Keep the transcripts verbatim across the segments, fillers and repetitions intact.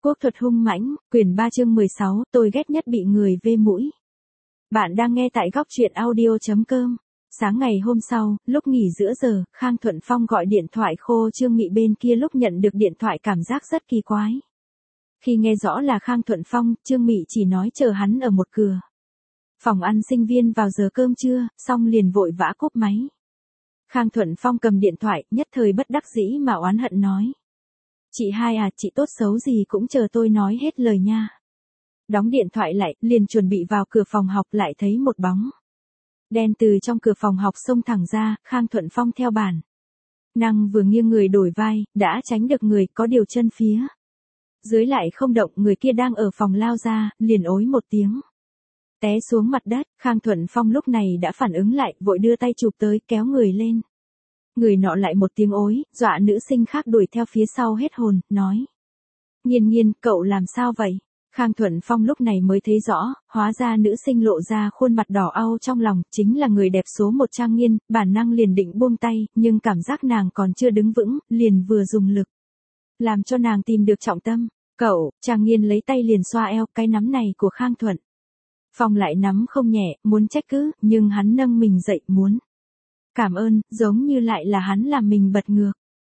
Quốc thuật hung mãnh, quyển ba chương mười sáu, tôi ghét nhất bị người vê mũi. Bạn đang nghe tại góc truyện audio chấm com. Sáng ngày hôm sau, lúc nghỉ giữa giờ, Khang Thuận Phong gọi điện thoại khô Trương Mị bên kia lúc nhận được điện thoại cảm giác rất kỳ quái. Khi nghe rõ là Khang Thuận Phong, Trương Mị chỉ nói chờ hắn ở một cửa phòng ăn sinh viên vào giờ cơm trưa, xong liền vội vã cúp máy. Khang Thuận Phong cầm điện thoại, nhất thời bất đắc dĩ mà oán hận nói. Chị hai à, chị tốt xấu gì cũng chờ tôi nói hết lời nha. Đóng điện thoại lại, liền chuẩn bị vào cửa phòng học lại thấy một bóng đen từ trong cửa phòng học xông thẳng ra, Khang Thuận Phong theo bản năng vừa nghiêng người đổi vai, đã tránh được người, có điều chân phía dưới lại không động, người kia đang ở phòng lao ra, liền ối một tiếng té xuống mặt đất. Khang Thuận Phong lúc này đã phản ứng lại, vội đưa tay chụp tới, kéo người lên. Người nọ lại một tiếng ối, dọa nữ sinh khác đuổi theo phía sau hết hồn, nói. Nhiên nhiên, cậu làm sao vậy? Khang Thuận Phong lúc này mới thấy rõ, hóa ra nữ sinh lộ ra khuôn mặt đỏ au trong lòng, chính là người đẹp số một Trang Nghiên, bản năng liền định buông tay, nhưng cảm giác nàng còn chưa đứng vững, liền vừa dùng lực làm cho nàng tìm được trọng tâm. Cậu, Trang Nghiên lấy tay liền xoa eo, cái nắm này của Khang Thuận Phong lại nắm không nhẹ, muốn trách cứ, nhưng hắn nâng mình dậy, muốn cảm ơn, giống như lại là hắn làm mình bật ngược.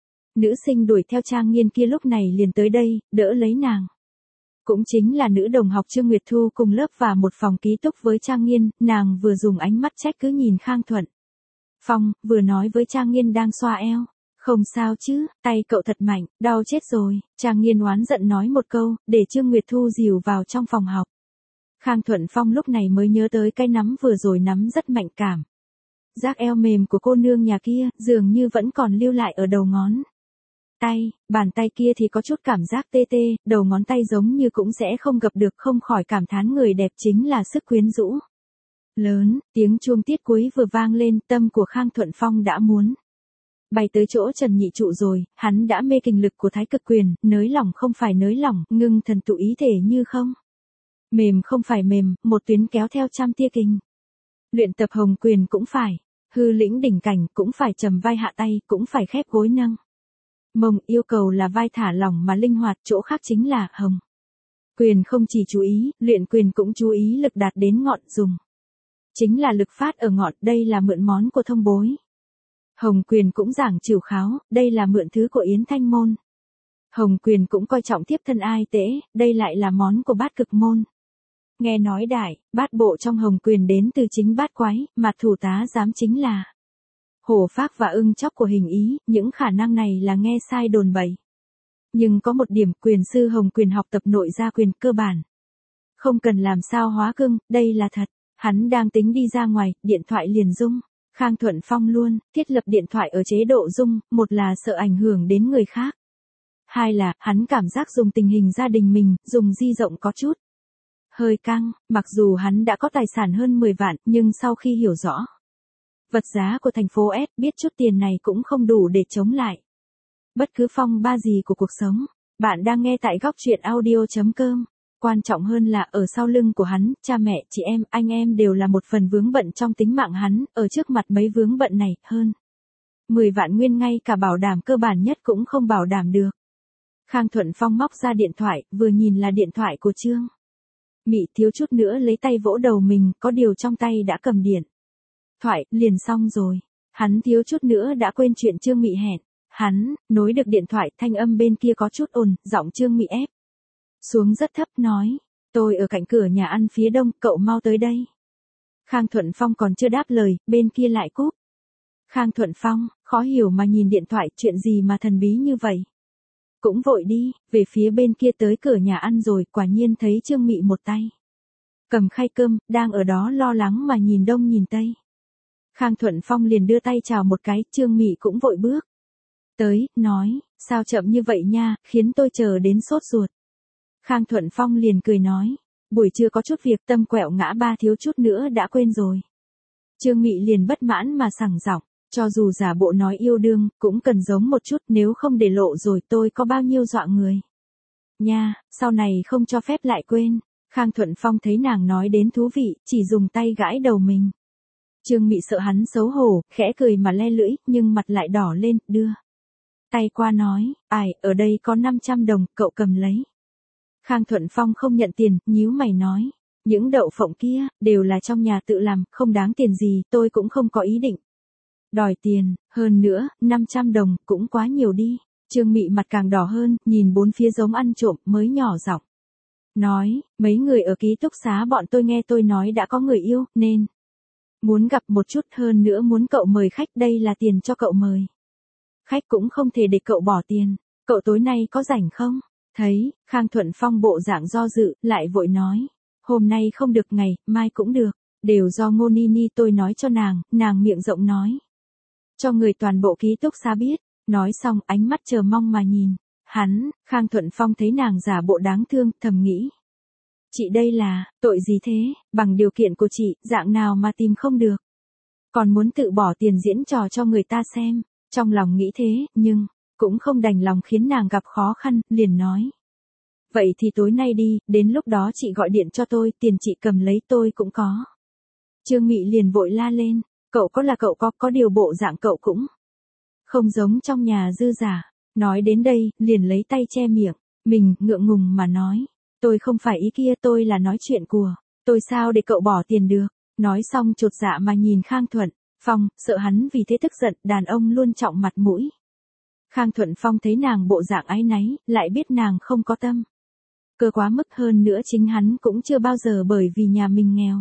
Nữ sinh đuổi theo Trang Nghiên kia lúc này liền tới đây, đỡ lấy nàng. Cũng chính là nữ đồng học Trương Nguyệt Thu cùng lớp và một phòng ký túc với Trang Nghiên, nàng vừa dùng ánh mắt trách cứ nhìn Khang Thuận Phong, vừa nói với Trang Nghiên đang xoa eo. Không sao chứ, tay cậu thật mạnh, đau chết rồi. Trang Nghiên oán giận nói một câu, để Trương Nguyệt Thu dìu vào trong phòng học. Khang Thuận Phong lúc này mới nhớ tới cái nắm vừa rồi nắm rất mạnh cảm. Giác eo mềm của cô nương nhà kia, dường như vẫn còn lưu lại ở đầu ngón tay, bàn tay kia thì có chút cảm giác tê tê, đầu ngón tay giống như cũng sẽ không gặp được, không khỏi cảm thán người đẹp chính là sức quyến rũ lớn. Tiếng chuông tiết cuối vừa vang lên, tâm của Khang Thuận Phong đã muốn bay tới chỗ Trần Nhị Trụ rồi, hắn đã mê kình lực của Thái Cực Quyền, nới lỏng không phải nới lỏng, ngưng thần tụ ý thể như không mềm không phải mềm, một tuyến kéo theo trăm tia kình. Luyện tập Hồng Quyền cũng phải hư lĩnh đỉnh cảnh, cũng phải trầm vai hạ tay, cũng phải khép gối nâng mông, yêu cầu là vai thả lỏng mà linh hoạt, chỗ khác chính là Hồng Quyền không chỉ chú ý, luyện quyền cũng chú ý lực đạt đến ngọn, dùng chính là lực phát ở ngọn, đây là mượn món của thông bối. Hồng Quyền cũng giảng trừu kháo, đây là mượn thứ của Yến Thanh môn. Hồng Quyền cũng coi trọng tiếp thân ai tễ, đây lại là món của Bát Cực môn. Nghe nói đại, bát bộ trong Hồng Quyền đến từ chính bát quái, mà thủ tá giám chính là hổ phác và ưng chóc của hình ý, những khả năng này là nghe sai đồn bậy. Nhưng có một điểm, quyền sư Hồng Quyền học tập nội gia quyền cơ bản. Không cần làm sao hóa cưng, đây là thật. Hắn đang tính đi ra ngoài, điện thoại liền rung. Khang Thuận Phong luôn thiết lập điện thoại ở chế độ rung, một là sợ ảnh hưởng đến người khác. Hai là, hắn cảm giác dùng tình hình gia đình mình, dùng di rộng có chút hơi căng, mặc dù hắn đã có tài sản hơn mười vạn, nhưng sau khi hiểu rõ vật giá của thành phố S, biết chút tiền này cũng không đủ để chống lại bất cứ phong ba gì của cuộc sống. Bạn đang nghe tại góc truyện audio chấm com. Quan trọng hơn là ở sau lưng của hắn, cha mẹ, chị em, anh em đều là một phần vướng bận trong tính mạng hắn, ở trước mặt mấy vướng bận này, hơn mười vạn nguyên ngay cả bảo đảm cơ bản nhất cũng không bảo đảm được. Khang Thuận Phong móc ra điện thoại, vừa nhìn là điện thoại của Trương Mị, thiếu chút nữa lấy tay vỗ đầu mình, có điều trong tay đã cầm điện thoại, liền xong rồi. Hắn thiếu chút nữa đã quên chuyện Trương Mị hẹn hắn. Nối được điện thoại, thanh âm bên kia có chút ồn, giọng Trương Mị ép xuống rất thấp, nói, tôi ở cạnh cửa nhà ăn phía đông, cậu mau tới đây. Khang Thuận Phong còn chưa đáp lời, bên kia lại cúp. Khang Thuận Phong, khó hiểu mà nhìn điện thoại, chuyện gì mà thần bí như vậy. Cũng vội đi, về phía bên kia tới cửa nhà ăn rồi, quả nhiên thấy Trương Mị một tay cầm khay cơm, đang ở đó lo lắng mà nhìn đông nhìn tây. Khang Thuận Phong liền đưa tay chào một cái, Trương Mị cũng vội bước tới, nói, sao chậm như vậy nha, khiến tôi chờ đến sốt ruột. Khang Thuận Phong liền cười nói, buổi trưa có chút việc, tâm quẹo ngã ba thiếu chút nữa đã quên rồi. Trương Mị liền bất mãn mà sẳng giọng, cho dù giả bộ nói yêu đương, cũng cần giống một chút, nếu không để lộ rồi tôi có bao nhiêu dọa người. Nha, sau này không cho phép lại quên. Khang Thuận Phong thấy nàng nói đến thú vị, chỉ dùng tay gãi đầu mình. Trương Mị sợ hắn xấu hổ, khẽ cười mà le lưỡi, nhưng mặt lại đỏ lên, đưa tay qua nói, ai, ở đây có năm trăm đồng, cậu cầm lấy. Khang Thuận Phong không nhận tiền, nhíu mày nói. Những đậu phộng kia, đều là trong nhà tự làm, không đáng tiền gì, tôi cũng không có ý định đòi tiền, hơn nữa, năm trăm đồng, cũng quá nhiều đi. Trương Mị mặt càng đỏ hơn, nhìn bốn phía giống ăn trộm, mới nhỏ giọng nói, mấy người ở ký túc xá bọn tôi nghe tôi nói đã có người yêu, nên muốn gặp một chút, hơn nữa muốn cậu mời khách, đây là tiền cho cậu mời khách, cũng không thể để cậu bỏ tiền. Cậu tối nay có rảnh không? Thấy Khang Thuận Phong bộ dạng do dự, lại vội nói, hôm nay không được, ngày mai cũng được, đều do Ngô Nini tôi nói cho nàng. Nàng miệng rộng nói cho người toàn bộ ký túc xá biết. Nói xong, ánh mắt chờ mong mà nhìn hắn. Khang Thuận Phong thấy nàng giả bộ đáng thương, thầm nghĩ, chị đây là tội gì thế, bằng điều kiện của chị, dạng nào mà tìm không được, còn muốn tự bỏ tiền diễn trò cho người ta xem. Trong lòng nghĩ thế, nhưng cũng không đành lòng khiến nàng gặp khó khăn, liền nói, vậy thì tối nay đi, đến lúc đó chị gọi điện cho tôi, tiền chị cầm lấy, tôi cũng có. Trương Mị liền vội la lên, cậu có là cậu có, có điều bộ dạng cậu cũng không giống trong nhà dư giả. Nói đến đây, liền lấy tay che miệng mình, ngượng ngùng mà nói, tôi không phải ý kia, tôi là nói chuyện của tôi, sao để cậu bỏ tiền được. Nói xong chột dạ mà nhìn Khang Thuận Phong, sợ hắn vì thế tức giận, đàn ông luôn trọng mặt mũi. Khang Thuận Phong thấy nàng bộ dạng áy náy, lại biết nàng không có tâm cơ quá mức, hơn nữa chính hắn cũng chưa bao giờ bởi vì nhà mình nghèo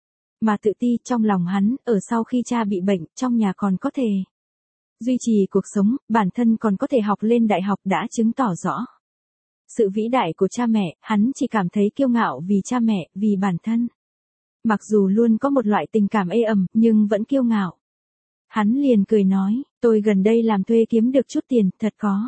mà tự ti. Trong lòng hắn, ở sau khi cha bị bệnh, trong nhà còn có thể duy trì cuộc sống, bản thân còn có thể học lên đại học, đã chứng tỏ rõ sự vĩ đại của cha mẹ. Hắn chỉ cảm thấy kiêu ngạo vì cha mẹ, vì bản thân. Mặc dù luôn có một loại tình cảm ê ẩm, nhưng vẫn kiêu ngạo. Hắn liền cười nói, tôi gần đây làm thuê kiếm được chút tiền, thật có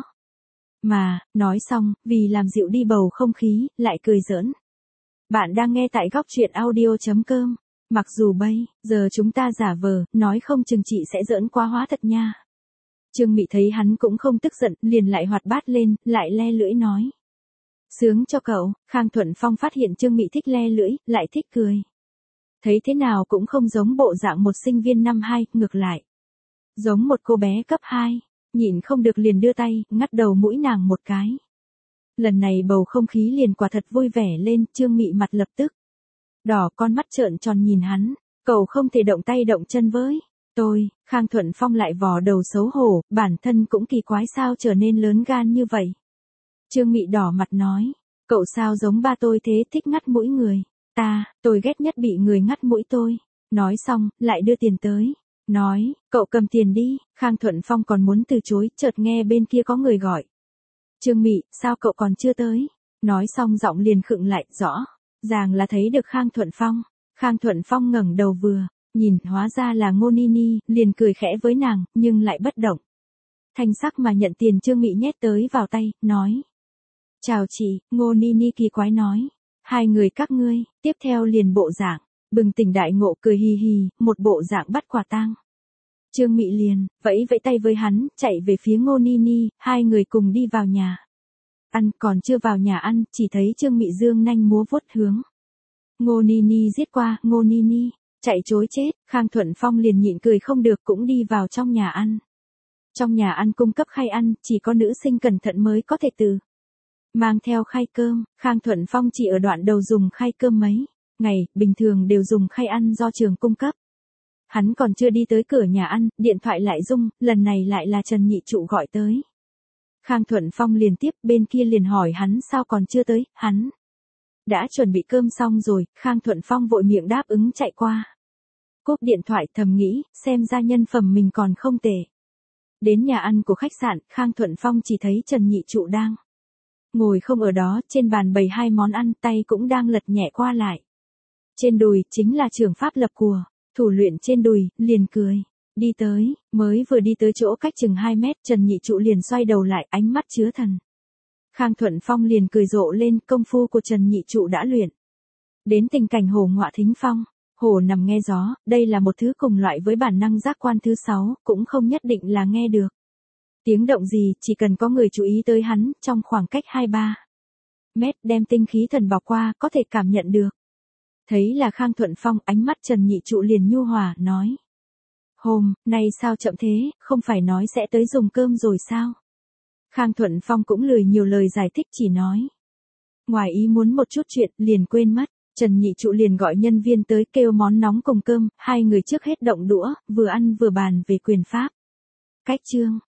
mà. Nói xong, vì làm dịu đi bầu không khí, lại cười giỡn. Bạn đang nghe tại góc truyện audio chấm com. Mặc dù bây giờ chúng ta giả vờ, nói không chừng chị sẽ giỡn quá hóa thật nha. Trương Mị thấy hắn cũng không tức giận, liền lại hoạt bát lên, lại le lưỡi nói, sướng cho cậu. Khang Thuận Phong phát hiện Trương Mị thích le lưỡi, lại thích cười. Thấy thế nào cũng không giống bộ dạng một sinh viên năm hai, ngược lại giống một cô bé cấp hai. Nhịn không được liền đưa tay, ngắt đầu mũi nàng một cái. Lần này bầu không khí liền quả thật vui vẻ lên. Trương Mị mặt lập tức đỏ, con mắt trợn tròn nhìn hắn, cậu không thể động tay động chân với tôi. Khang Thuận Phong lại vò đầu xấu hổ, bản thân cũng kỳ quái sao trở nên lớn gan như vậy. Trương Mị đỏ mặt nói, cậu sao giống ba tôi thế, thích ngắt mũi người. Ta, tôi ghét nhất bị người ngắt mũi tôi. Nói xong, lại đưa tiền tới. Nói, cậu cầm tiền đi. Khang Thuận Phong còn muốn từ chối, chợt nghe bên kia có người gọi. Trương Mị, sao cậu còn chưa tới? Nói xong giọng liền khựng lại, rõ ràng là thấy được Khang Thuận Phong. Khang Thuận Phong ngẩng đầu vừa nhìn, hóa ra là Ngô Nini, liền cười khẽ với nàng, nhưng lại bất động thanh sắc mà nhận tiền Trương Mị nhét tới vào tay, nói, chào chị. Ngô Nini kỳ quái nói, hai người các ngươi. Tiếp theo liền bộ dạng bừng tỉnh đại ngộ, cười hì hì, một bộ dạng bắt quả tang. Trương Mị liền vẫy vẫy tay với hắn, chạy về phía Ngô Nini. Hai người cùng đi vào nhà ăn. Còn chưa vào nhà ăn, chỉ thấy Trương Mị dương nanh múa vuốt hướng Ngô Nini giết qua. Ngô Nini chạy trối chết. Khang Thuận Phong liền nhịn cười không được, cũng đi vào trong nhà ăn. Trong nhà ăn cung cấp khay ăn, chỉ có nữ sinh cẩn thận mới có thể từ mang theo khay cơm. Khang Thuận Phong chỉ ở đoạn đầu dùng khay cơm mấy ngày, bình thường đều dùng khay ăn do trường cung cấp. Hắn còn chưa đi tới cửa nhà ăn, điện thoại lại rung, lần này lại là Trần Nhị Trụ gọi tới. Khang Thuận Phong liền tiếp, bên kia liền hỏi hắn sao còn chưa tới. Hắn đã chuẩn bị cơm xong rồi. Khang Thuận Phong vội miệng đáp ứng chạy qua. Cúp điện thoại, thầm nghĩ, xem ra nhân phẩm mình còn không tệ. Đến nhà ăn của khách sạn, Khang Thuận Phong chỉ thấy Trần Nhị Trụ đang ngồi không ở đó, trên bàn bày hai món ăn, tay cũng đang lật nhẹ qua lại. Trên đùi, chính là trường pháp lập của thủ luyện trên đùi, liền cười. Đi tới, mới vừa đi tới chỗ cách chừng hai mét, Trần Nhị Trụ liền xoay đầu lại, ánh mắt chứa thần. Khang Thuận Phong liền cười rộ lên, công phu của Trần Nhị Trụ đã luyện đến tình cảnh hổ ngọa thính phong. Hổ nằm nghe gió, đây là một thứ cùng loại với bản năng giác quan thứ sáu, cũng không nhất định là nghe được tiếng động gì, chỉ cần có người chú ý tới hắn, trong khoảng cách hai ba mét, đem tinh khí thần bọc qua, có thể cảm nhận được. Thấy là Khang Thuận Phong, ánh mắt Trần Nhị Trụ liền nhu hòa, nói, hôm nay sao chậm thế, không phải nói sẽ tới dùng cơm rồi sao? Khang Thuận Phong cũng lười nhiều lời giải thích, chỉ nói, Ngoài ý muốn một chút chuyện, liền quên mất. Trần Nhị Trụ liền gọi nhân viên tới kêu món nóng cùng cơm, hai người trước hết động đũa, vừa ăn vừa bàn về quyền pháp. Cách chương